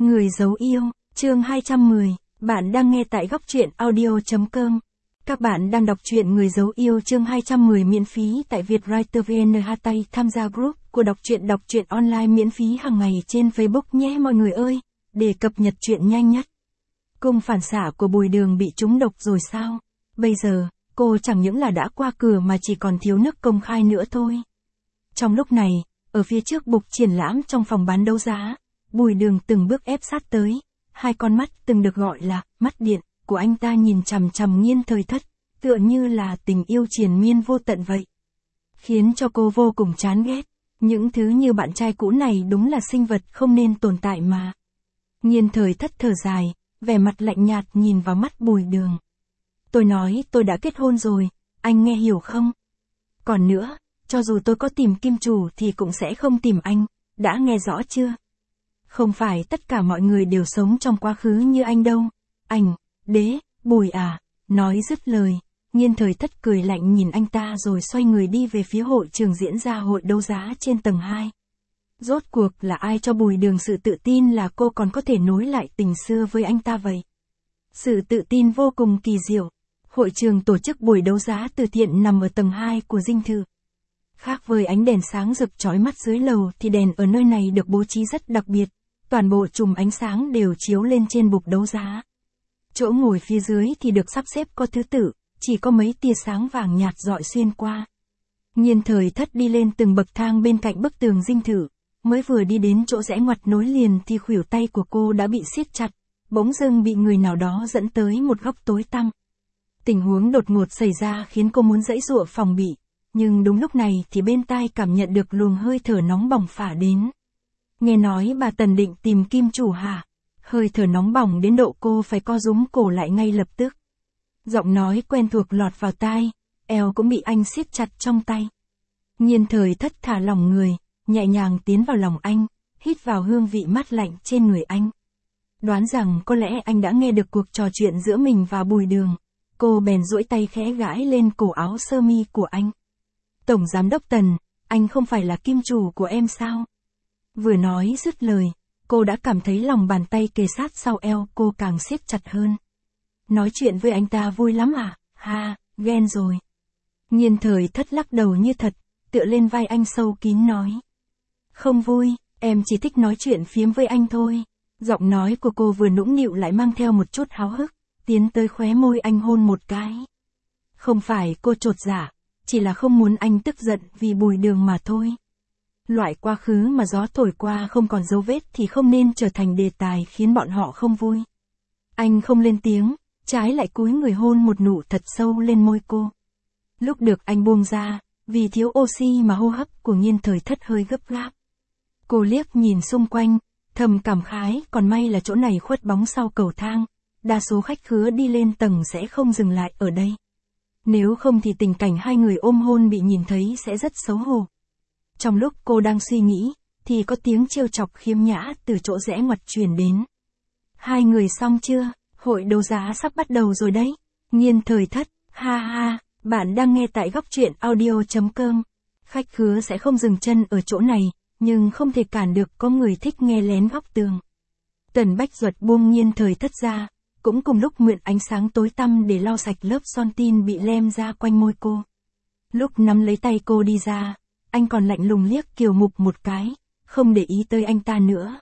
Người giấu yêu, chương 210, bạn đang nghe tại góc truyện audio.com. Các bạn đang đọc truyện Người giấu yêu chương 210 miễn phí tại Vietwriter VN. Tham gia group của đọc truyện online miễn phí hàng ngày trên Facebook nhé mọi người ơi, để cập nhật truyện nhanh nhất. Cung phản xạ của Bùi Đường bị trúng độc rồi sao? Bây giờ, cô chẳng những là đã qua cửa mà chỉ còn thiếu nước công khai nữa thôi. Trong lúc này, ở phía trước bục triển lãm trong phòng bán đấu giá, Bùi Đường từng bước ép sát tới, hai con mắt từng được gọi là mắt điện của anh ta nhìn chằm chằm Nghiên Thời Thất, tựa như là tình yêu triền miên vô tận vậy. Khiến cho cô vô cùng chán ghét, những thứ như bạn trai cũ này đúng là sinh vật không nên tồn tại mà. Nghiên Thời Thất thở dài, vẻ mặt lạnh nhạt nhìn vào mắt Bùi Đường. Tôi nói tôi đã kết hôn rồi, anh nghe hiểu không? Còn nữa, cho dù tôi có tìm kim chủ thì cũng sẽ không tìm anh, đã nghe rõ chưa? Không phải tất cả mọi người đều sống trong quá khứ như anh đâu. Anh, đế, Bùi à, nói dứt lời, Nghiên Thời Thất cười lạnh nhìn anh ta rồi xoay người đi về phía hội trường diễn ra hội đấu giá trên tầng 2. Rốt cuộc là ai cho Bùi Đường sự tự tin là cô còn có thể nối lại tình xưa với anh ta vậy? Sự tự tin vô cùng kỳ diệu. Hội trường tổ chức buổi đấu giá từ thiện nằm ở tầng 2 của dinh thự. Khác với ánh đèn sáng rực chói mắt dưới lầu thì đèn ở nơi này được bố trí rất đặc biệt, toàn bộ chùm ánh sáng đều chiếu lên trên bục đấu giá. Chỗ ngồi phía dưới thì được sắp xếp có thứ tự, chỉ có mấy tia sáng vàng nhạt rọi xuyên qua. Nghiên Thời Thất đi lên từng bậc thang bên cạnh bức tường dinh thự, mới vừa đi đến chỗ rẽ ngoặt nối liền thì khuỷu tay của cô đã bị siết chặt, bỗng dưng bị người nào đó dẫn tới một góc tối tăm. Tình huống đột ngột xảy ra khiến cô muốn giãy giụa phòng bị, nhưng đúng lúc này thì bên tai cảm nhận được luồng hơi thở nóng bỏng phả đến. Nghe nói bà Tần định tìm kim chủ hả? Hơi thở nóng bỏng đến độ cô phải co rúm cổ lại ngay lập tức. Giọng nói quen thuộc lọt vào tai, eo cũng bị anh siết chặt trong tay. Nghiên Thời Thất thả lỏng người, nhẹ nhàng tiến vào lòng anh, hít vào hương vị mát lạnh trên người anh. Đoán rằng có lẽ anh đã nghe được cuộc trò chuyện giữa mình và Bùi Đường. Cô bèn duỗi tay khẽ gãi lên cổ áo sơ mi của anh. Tổng giám đốc Tần, anh không phải là kim chủ của em sao? Vừa nói dứt lời, cô đã cảm thấy lòng bàn tay kề sát sau eo cô càng siết chặt hơn. Nói chuyện với anh ta vui lắm à? Ha, ghen rồi. Nghiên Thời Thất lắc đầu như thật, tựa lên vai anh sâu kín nói. Không vui, em chỉ thích nói chuyện phiếm với anh thôi. Giọng nói của cô vừa nũng nịu lại mang theo một chút háo hức, tiến tới khóe môi anh hôn một cái. Không phải cô chột dạ, chỉ là không muốn anh tức giận vì Bùi Đường mà thôi. Loại quá khứ mà gió thổi qua không còn dấu vết thì không nên trở thành đề tài khiến bọn họ không vui. Anh không lên tiếng, trái lại cúi người hôn một nụ thật sâu lên môi cô. Lúc được anh buông ra, vì thiếu oxy mà hô hấp của Nghiên Thời Thất hơi gấp gáp. Cô liếc nhìn xung quanh, thầm cảm khái, còn may là chỗ này khuất bóng sau cầu thang, đa số khách khứa đi lên tầng sẽ không dừng lại ở đây. Nếu không thì tình cảnh hai người ôm hôn bị nhìn thấy sẽ rất xấu hổ. Trong lúc cô đang suy nghĩ, thì có tiếng trêu chọc khiếm nhã từ chỗ rẽ ngoặt truyền đến. Hai người xong chưa? Hội đấu giá sắp bắt đầu rồi đấy. Nghiên Thời Thất, ha ha, bạn đang nghe tại góc truyện audio.com. Khách khứa sẽ không dừng chân ở chỗ này, nhưng không thể cản được có người thích nghe lén góc tường. Tần Bách Duật buông Nghiên Thời Thất ra, cũng cùng lúc mượn ánh sáng tối tăm để lau sạch lớp son tin bị lem ra quanh môi cô. Lúc nắm lấy tay cô đi ra, anh còn lạnh lùng liếc Kiều Mục một cái, không để ý tới anh ta nữa.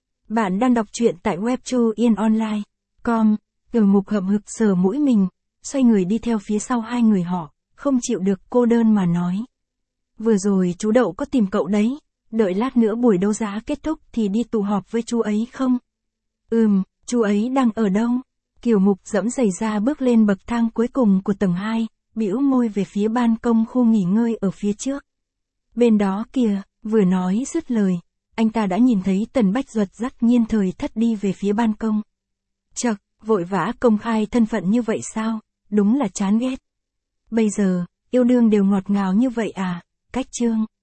Bạn đang đọc truyện tại webtoonline.com. Kiều Mục hậm hực sờ mũi mình, xoay người đi theo phía sau hai người họ, không chịu được cô đơn mà nói. Vừa rồi chú Đậu có tìm cậu đấy, đợi lát nữa buổi đấu giá kết thúc thì đi tụ họp với chú ấy không? Chú ấy đang ở đâu? Kiều Mục giẫm giày ra bước lên bậc thang cuối cùng của tầng 2, bĩu môi về phía ban công khu nghỉ ngơi ở phía trước. Bên đó kìa, vừa nói dứt lời, anh ta đã nhìn thấy Tần Bách Duật dắt Nghiên Thời Thất đi về phía ban công. Chậc, vội vã công khai thân phận như vậy sao? Đúng là chán ghét. Bây giờ, yêu đương đều ngọt ngào như vậy à? Cách chương.